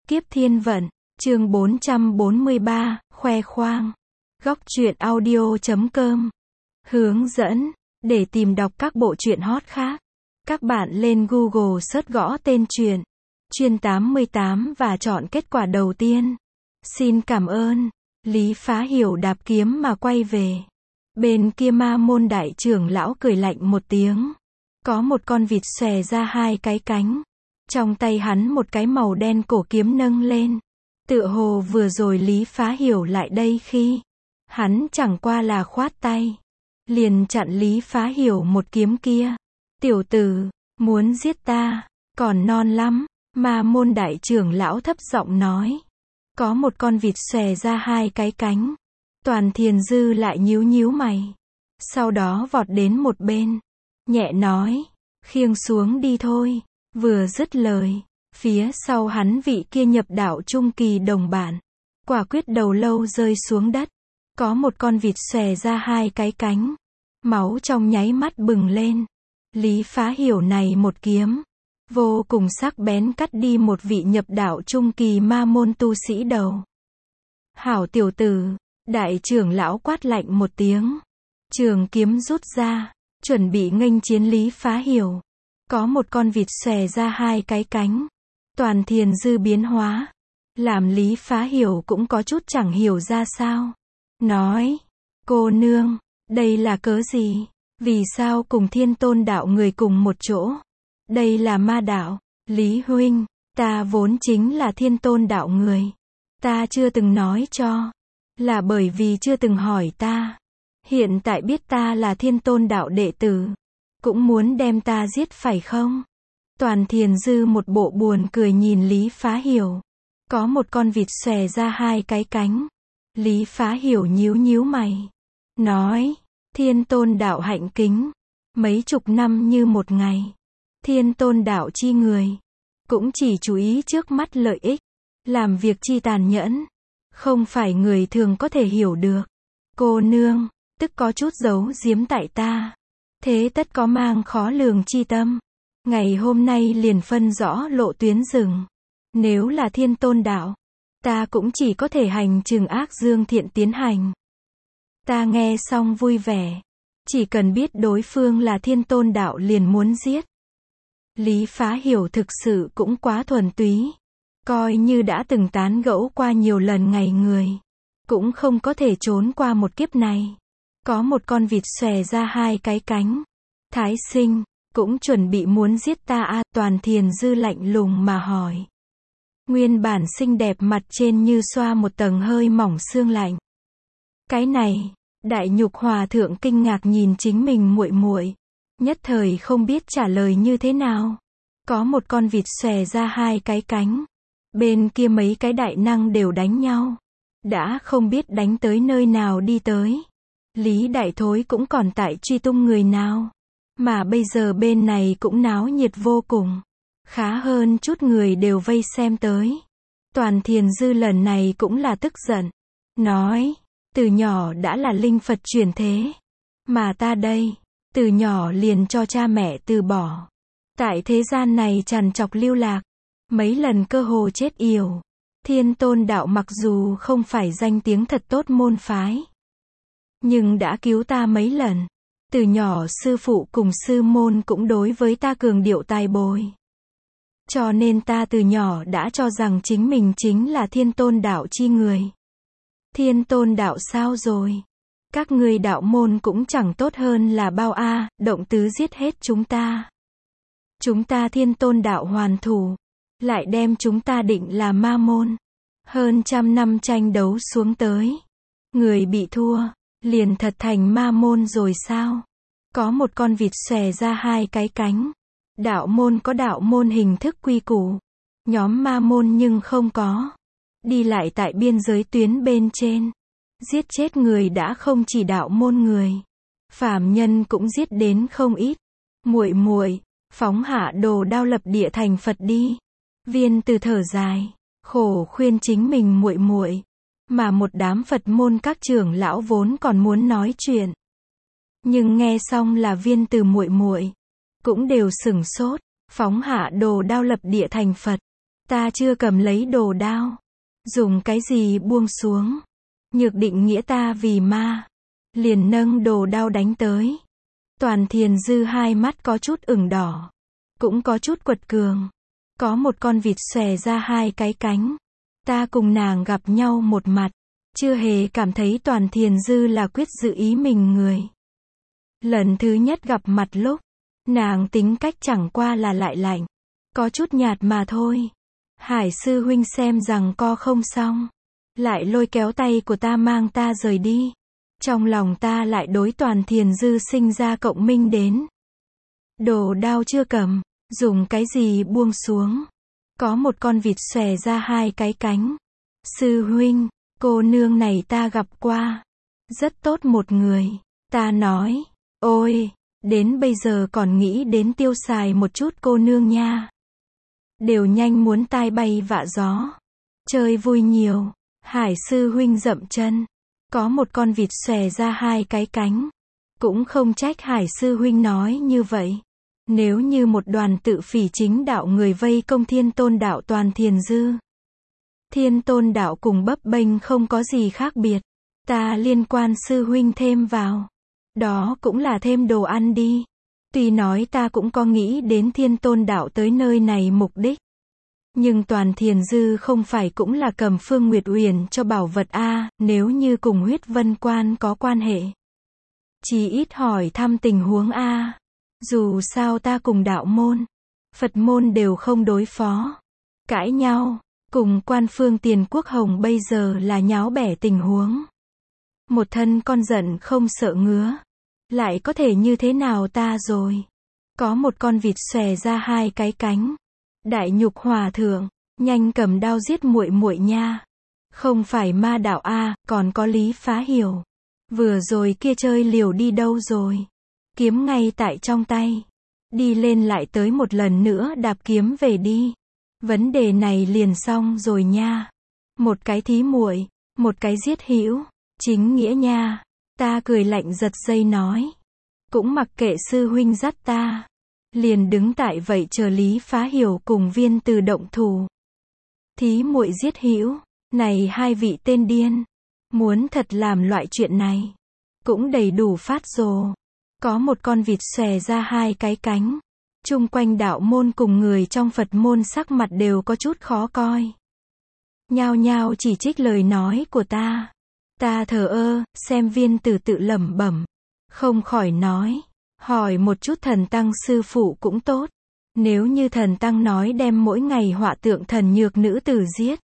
Kiếp thiên vận, chương 443, khoe khoang. Góc truyện audio.com. Hướng dẫn, để tìm đọc các bộ truyện hot khác. Các bạn lên Google search gõ tên truyện, Chuyên 88 và chọn kết quả đầu tiên. Xin cảm ơn. Lý Phá Hiểu đạp kiếm mà quay về. Bên kia Ma Môn đại trưởng lão cười lạnh một tiếng. Có một con vịt xòe ra hai cái cánh. Trong tay hắn một cái màu đen cổ kiếm nâng lên. Tựa hồ vừa rồi Lý Phá Hiểu lại đây khi hắn chẳng qua là khoát tay, liền chặn Lý Phá Hiểu một kiếm kia. Tiểu tử, muốn giết ta, còn non lắm. Ma Môn đại trưởng lão thấp giọng nói. Có một con vịt xòe ra hai cái cánh. Toàn Thiền Dư lại nhíu nhíu mày. Sau đó vọt đến một bên, nhẹ nói, khiêng xuống đi thôi. Vừa dứt lời, phía sau hắn vị kia nhập đạo trung kỳ đồng bản, quả quyết đầu lâu rơi xuống đất. Có một con vịt xòe ra hai cái cánh. Máu trong nháy mắt bừng lên. Lý Phá Hiểu này một kiếm, vô cùng sắc bén cắt đi một vị nhập đạo trung kỳ ma môn tu sĩ đầu. Hảo tiểu tử, đại trưởng lão quát lạnh một tiếng. Trường kiếm rút ra, chuẩn bị nghênh chiến Lý Phá Hiểu. Có một con vịt xòe ra hai cái cánh. Toàn Thiền Dư biến hóa, làm Lý Phá Hiểu cũng có chút chẳng hiểu ra sao. Nói, cô nương, đây là cớ gì? Vì sao cùng Thiên Tôn đạo người cùng một chỗ? Đây là ma đạo. Lý huynh, ta vốn chính là Thiên Tôn đạo người. Ta chưa từng nói cho, là bởi vì chưa từng hỏi ta. Hiện tại biết ta là Thiên Tôn đạo đệ tử, cũng muốn đem ta giết phải không? Toàn Thiền Dư một bộ buồn cười nhìn Lý Phá Hiểu. Có một con vịt xòe ra hai cái cánh. Lý Phá Hiểu nhíu nhíu mày. Nói, Thiên Tôn đạo hạnh kính. Mấy chục năm như một ngày. Thiên Tôn đạo chi người. Cũng chỉ chú ý trước mắt lợi ích. Làm việc chi tàn nhẫn. Không phải người thường có thể hiểu được. Cô nương, tức có chút giấu giếm tại ta. Thế tất có mang khó lường chi tâm. Ngày hôm nay liền phân rõ lộ tuyến rừng. Nếu là Thiên Tôn đạo, ta cũng chỉ có thể hành trừng ác dương thiện tiến hành. Ta nghe xong vui vẻ. Chỉ cần biết đối phương là Thiên Tôn đạo liền muốn giết. Lý Phá Hiểu thực sự cũng quá thuần túy. Coi như đã từng tán gẫu qua nhiều lần ngày người, cũng không có thể trốn qua một kiếp này. Có một con vịt xòe ra hai cái cánh. Thái sinh, cũng chuẩn bị muốn giết ta à? Toàn Thiền Dư lạnh lùng mà hỏi. Nguyên bản xinh đẹp mặt trên như xoa một tầng hơi mỏng sương lạnh. Cái này, Đại Nhục Hòa thượng kinh ngạc nhìn chính mình muội muội, nhất thời không biết trả lời như thế nào. Có một con vịt xòe ra hai cái cánh. Bên kia mấy cái đại năng đều đánh nhau. Đã không biết đánh tới nơi nào đi tới. Lý Đại Thối cũng còn tại truy tung người nào. Mà bây giờ bên này cũng náo nhiệt vô cùng. Khá hơn chút người đều vây xem tới. Toàn Thiền Dư lần này cũng là tức giận. Nói, từ nhỏ đã là linh Phật chuyển thế. Mà ta đây, từ nhỏ liền cho cha mẹ từ bỏ. Tại thế gian này trằn trọc lưu lạc. Mấy lần cơ hồ chết yểu. Thiên Tôn đạo mặc dù không phải danh tiếng thật tốt môn phái, nhưng đã cứu ta mấy lần. Từ nhỏ sư phụ cùng sư môn cũng đối với ta cường điệu tài bồi. Cho nên ta từ nhỏ đã cho rằng chính mình chính là Thiên Tôn đạo chi người. Thiên Tôn đạo sao rồi? Các ngươi đạo môn cũng chẳng tốt hơn là bao a, động tứ giết hết chúng ta. Chúng ta Thiên Tôn đạo hoàn thủ, lại đem chúng ta định là ma môn. Hơn trăm năm tranh đấu xuống tới, người bị thua, liền thật thành ma môn rồi sao? Có một con vịt xòe ra hai cái cánh. Đạo môn có đạo môn hình thức quy củ. Nhóm ma môn nhưng không có. Đi lại tại biên giới tuyến bên trên. Giết chết người đã không chỉ đạo môn người. Phàm nhân cũng giết đến không ít. Muội muội, phóng hạ đồ đao lập địa thành Phật đi. Viên Từ thở dài, khổ khuyên chính mình muội muội. Mà một đám Phật môn các trưởng lão vốn còn muốn nói chuyện. Nhưng nghe xong là Viên Từ muội muội, cũng đều sửng sốt. Phóng hạ đồ đao lập địa thành Phật. Ta chưa cầm lấy đồ đao. Dùng cái gì buông xuống. Nhược định nghĩa ta vì ma. Liền nâng đồ đao đánh tới. Toàn Thiền Dư hai mắt có chút ửng đỏ. Cũng có chút quật cường. Có một con vịt xòe ra hai cái cánh. Ta cùng nàng gặp nhau một mặt. Chưa hề cảm thấy Toàn Thiền Dư là quyết dự ý mình người. Lần thứ nhất gặp mặt lúc, nàng tính cách chẳng qua là lại lạnh. Có chút nhạt mà thôi. Hải sư huynh xem rằng co không xong. Lại lôi kéo tay của ta mang ta rời đi. Trong lòng ta lại đối Toàn Thiền Dư sinh ra cộng minh đến. Đồ đao chưa cầm. Dùng cái gì buông xuống. Có một con vịt xòe ra hai cái cánh. Sư huynh, cô nương này ta gặp qua. Rất tốt một người. Ta nói, ôi, đến bây giờ còn nghĩ đến tiêu xài một chút cô nương nha. Đều nhanh muốn tai bay vạ gió. Chơi vui nhiều. Hải sư huynh dậm chân. Có một con vịt xòe ra hai cái cánh. Cũng không trách Hải sư huynh nói như vậy. Nếu như một đoàn tự phỉ chính đạo người vây công Thiên Tôn đạo Toàn Thiền Dư. Thiên Tôn đạo cùng bấp bênh không có gì khác biệt. Ta liên quan sư huynh thêm vào. Đó cũng là thêm đồ ăn đi. Tuy nói ta cũng có nghĩ đến Thiên Tôn đạo tới nơi này mục đích. Nhưng Toàn Thiền Dư không phải cũng là cầm Phương Nguyệt Uyển cho bảo vật a, nếu như cùng Huyết Vân Quan có quan hệ. Chỉ ít hỏi thăm tình huống a. Dù sao ta cùng đạo môn, Phật môn đều không đối phó. Cãi nhau, cùng quan phương Tiền Quốc Hồng bây giờ là nháo bẻ tình huống. Một thân con giận không sợ ngứa. Lại có thể như thế nào ta rồi? Có một con vịt xòe ra hai cái cánh. Đại Nhục Hòa thượng, nhanh cầm đao giết muội muội nha. Không phải ma đạo a, còn có Lý Phá Hiểu. Vừa rồi kia chơi liều đi đâu rồi? Kiếm ngay tại trong tay. Đi lên lại tới một lần nữa đạp kiếm về đi. Vấn đề này liền xong rồi nha. Một cái thí muội, một cái giết hữu, chính nghĩa nha. Ta cười lạnh giật dây nói. Cũng mặc kệ sư huynh dắt ta. Liền đứng tại vậy chờ Lý Phá Hiểu cùng Viên Từ động thủ. Thí muội giết hữu, này hai vị tên điên. Muốn thật làm loại chuyện này. Cũng đầy đủ phát rồ. Có một con vịt xòe ra hai cái cánh. Chung quanh đạo môn cùng người trong Phật môn sắc mặt đều có chút khó coi. Nhao nhao chỉ trích lời nói của ta. Ta thờ ơ, xem Viên Từ tự lẩm bẩm. Không khỏi nói. Hỏi một chút thần tăng sư phụ cũng tốt. Nếu như thần tăng nói đem mỗi ngày họa tượng thần nhược nữ tử giết.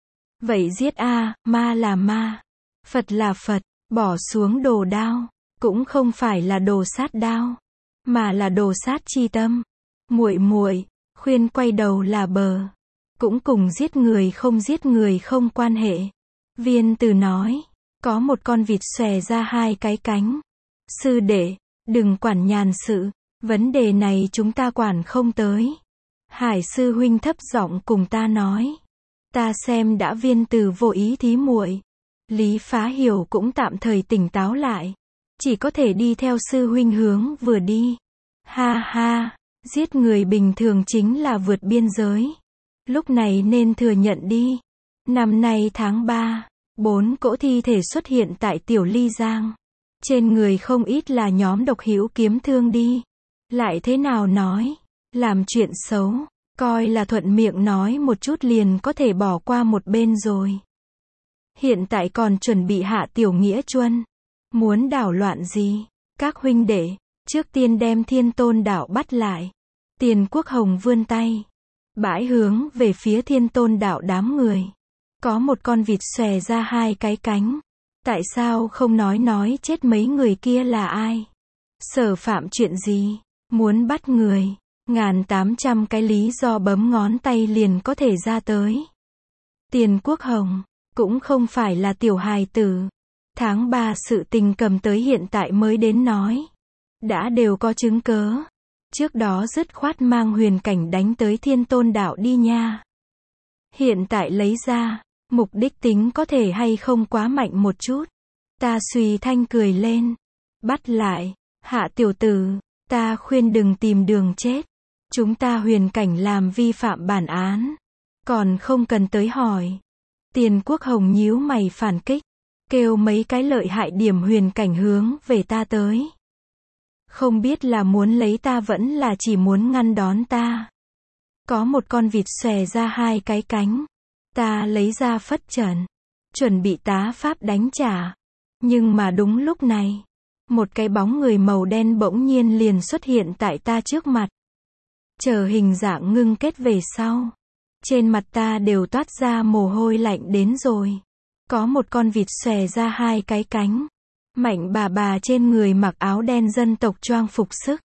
Vậy giết a, ma là ma. Phật là Phật, bỏ xuống đồ đao. Cũng không phải là đồ sát đao. Mà là đồ sát chi tâm. Muội muội, khuyên quay đầu là bờ. Cũng cùng giết người không quan hệ. Viên Từ nói. Có một con vịt xòe ra hai cái cánh. Sư đệ, đừng quản nhàn sự. Vấn đề này chúng ta quản không tới. Hải sư huynh thấp giọng cùng ta nói. Ta xem đã Viên Từ vô ý thí muội. Lý Phá Hiểu cũng tạm thời tỉnh táo lại. Chỉ có thể đi theo sư huynh hướng vừa đi. Ha ha, giết người bình thường chính là vượt biên giới. Lúc này nên thừa nhận đi. Năm nay tháng 3, 4 cỗ thi thể xuất hiện tại Tiểu Ly Giang. Trên người không ít là nhóm độc hữu kiếm thương đi. Lại thế nào nói, làm chuyện xấu, coi là thuận miệng nói một chút liền có thể bỏ qua một bên rồi. Hiện tại còn chuẩn bị hạ Tiểu Nghĩa Chuân. Muốn đảo loạn gì? Các huynh đệ, trước tiên đem Thiên Tôn đạo bắt lại. Tiền Quốc Hồng vươn tay. Bãi hướng về phía Thiên Tôn đạo đám người. Có một con vịt xòe ra hai cái cánh. Tại sao không nói chết mấy người kia là ai? Sở phạm chuyện gì? Muốn bắt người. 1800 cái lý do bấm ngón tay liền có thể ra tới. Tiền Quốc Hồng, cũng không phải là tiểu hài tử. Tháng 3 sự tình cầm tới hiện tại mới đến nói. Đã đều có chứng cớ. Trước đó dứt khoát mang huyền cảnh đánh tới Thiên Tôn đạo đi nha. Hiện tại lấy ra, mục đích tính có thể hay không quá mạnh một chút. Ta suy thanh cười lên. Bắt lại, hạ tiểu tử, ta khuyên đừng tìm đường chết. Chúng ta huyền cảnh làm vi phạm bản án. Còn không cần tới hỏi. Tiền Quốc Hồng nhíu mày phản kích, kêu mấy cái lợi hại điểm huyền cảnh hướng về ta tới. Không biết là muốn lấy ta vẫn là chỉ muốn ngăn đón ta. Có một con vịt xòe ra hai cái cánh. Ta lấy ra phất trần, chuẩn bị tá pháp đánh trả. Nhưng mà đúng lúc này, một cái bóng người màu đen bỗng nhiên liền xuất hiện tại ta trước mặt. Chờ hình dạng ngưng kết về sau, trên mặt ta đều toát ra mồ hôi lạnh đến rồi. Có một con vịt xòe ra hai cái cánh. Mạnh bà trên người mặc áo đen dân tộc choàng phục sức.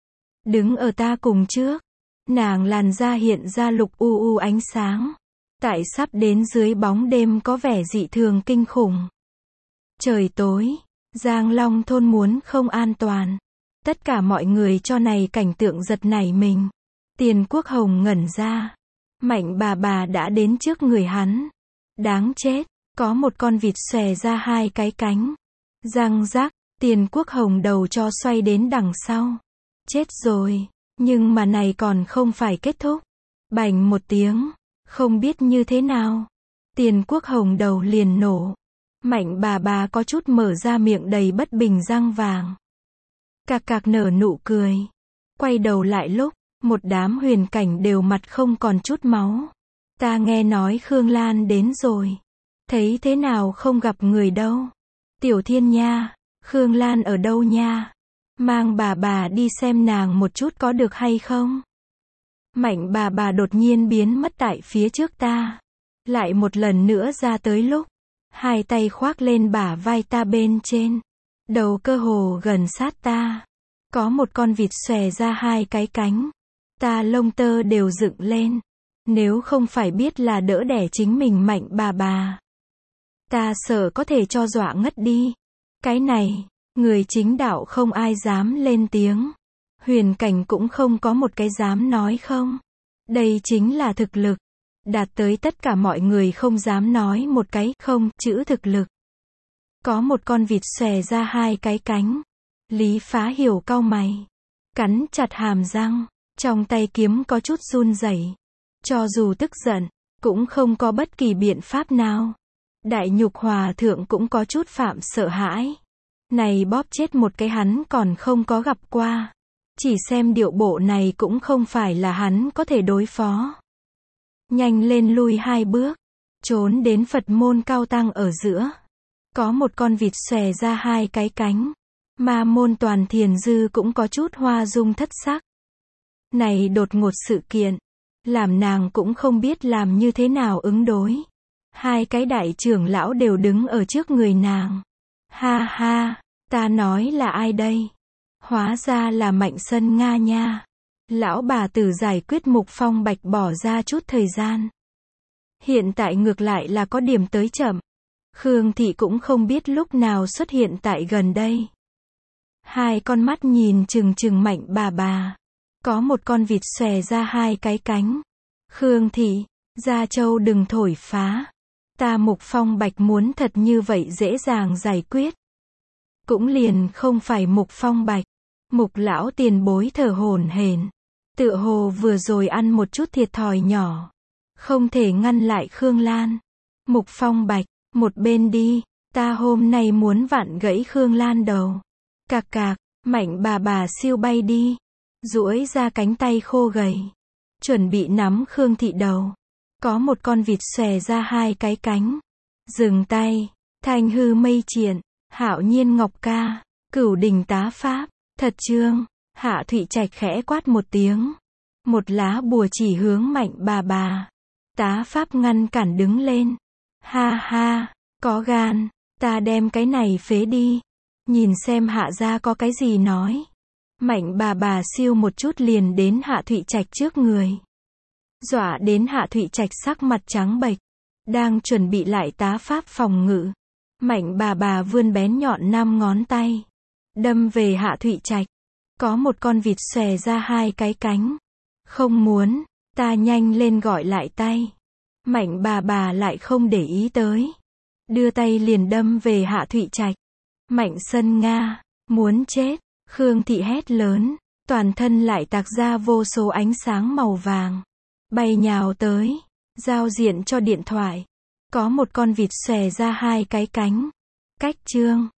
Đứng ở ta cùng trước. Nàng làn da hiện ra lục u ánh sáng. Tại sắp đến dưới bóng đêm có vẻ dị thường kinh khủng. Trời tối, Giang Long thôn muốn không an toàn. Tất cả mọi người cho này cảnh tượng giật nảy mình. Tiền Quốc Hồng ngẩn ra. Mạnh bà đã đến trước người hắn. Đáng chết, có một con vịt xòe ra hai cái cánh. Răng rắc, Tiền Quốc Hồng đầu cho xoay đến đằng sau. Chết rồi, nhưng mà này còn không phải kết thúc. Bành một tiếng, không biết như thế nào. Tiền Quốc Hồng đầu liền nổ. Mạnh bà có chút mở ra miệng đầy bất bình răng vàng. Cạc cạc nở nụ cười. Quay đầu lại lúc, một đám huyền cảnh đều mặt không còn chút máu. Ta nghe nói Khương Lan đến rồi. Thấy thế nào không gặp người đâu. Tiểu Thiên nha, Khương Lan ở đâu nha? Mang bà đi xem nàng một chút có được hay không? Mạnh bà đột nhiên biến mất tại phía trước ta. Lại một lần nữa ra tới lúc. Hai tay khoác lên bả vai ta bên trên. Đầu cơ hồ gần sát ta. Có một con vịt xòe ra hai cái cánh. Ta lông tơ đều dựng lên. Nếu không phải biết là đỡ đẻ chính mình mạnh bà. Ta sợ có thể cho dọa ngất đi. Cái này, người chính đạo không ai dám lên tiếng. Huyền cảnh cũng không có một cái dám nói không. Đây chính là thực lực. Đạt tới tất cả mọi người không dám nói một cái không chữ thực lực. Có một con vịt xòe ra hai cái cánh. Lý Phá Hiểu cau mày. Cắn chặt hàm răng. Trong tay kiếm có chút run rẩy. Cho dù tức giận, cũng không có bất kỳ biện pháp nào. Đại Nhục Hòa Thượng cũng có chút phạm sợ hãi. Này bóp chết một cái hắn còn không có gặp qua. Chỉ xem điệu bộ này cũng không phải là hắn có thể đối phó. Nhanh lên lui hai bước. Trốn đến Phật môn cao tăng ở giữa. Có một con vịt xòe ra hai cái cánh. Ma môn Toàn Thiền Dư cũng có chút hoa dung thất sắc. Này đột ngột sự kiện. Làm nàng cũng không biết làm như thế nào ứng đối. Hai cái đại trưởng lão đều đứng ở trước người nàng. Ha ha, ta nói là ai đây? Hóa ra là Mạnh Sân Nga nha. Lão bà tử giải quyết Mục Phong Bạch bỏ ra chút thời gian. Hiện tại ngược lại là có điểm tới chậm. Khương Thị cũng không biết lúc nào xuất hiện tại gần đây. Hai con mắt nhìn chừng Mạnh bà. Có một con vịt xòe ra hai cái cánh. Khương Thị, Gia Châu đừng thổi phá. Ta Mục Phong Bạch muốn thật như vậy dễ dàng giải quyết. Cũng liền không phải Mục Phong Bạch. Mục lão tiền bối thở hổn hển. Tựa hồ vừa rồi ăn một chút thiệt thòi nhỏ. Không thể ngăn lại Khương Lan. Mục Phong Bạch, một bên đi. Ta hôm nay muốn vặn gãy Khương Lan đầu. Cạc cạc, Mạnh bà siêu bay đi. Duỗi ra cánh tay khô gầy. Chuẩn bị nắm Khương Thị đầu. Có một con vịt xòe ra hai cái cánh. Dừng tay. Thanh hư mây triển. Hạo nhiên ngọc ca. Cửu đình tá pháp. Thật trương. Hạ Thụy Trạch khẽ quát một tiếng. Một lá bùa chỉ hướng Mạnh bà. Tá pháp ngăn cản đứng lên. Ha ha. Có gan. Ta đem cái này phế đi. Nhìn xem Hạ gia có cái gì nói. Mạnh bà siêu một chút liền đến Hạ Thụy Trạch trước người. Dọa đến Hạ Thụy Trạch sắc mặt trắng bệch. Đang chuẩn bị lại tá pháp phòng ngự. Mạnh bà vươn bén nhọn 5 ngón tay. Đâm về Hạ Thụy Trạch. Có một con vịt xòe ra hai cái cánh. Không muốn, ta nhanh lên gọi lại tay. Mạnh bà lại không để ý tới. Đưa tay liền đâm về Hạ Thụy Trạch. Mạnh Sân Nga, muốn chết. Khương Thị hét lớn. Toàn thân lại tạc ra vô số ánh sáng màu vàng. Bay nhào tới. Giao diện cho điện thoại. Có một con vịt xòe ra hai cái cánh. Cách chương.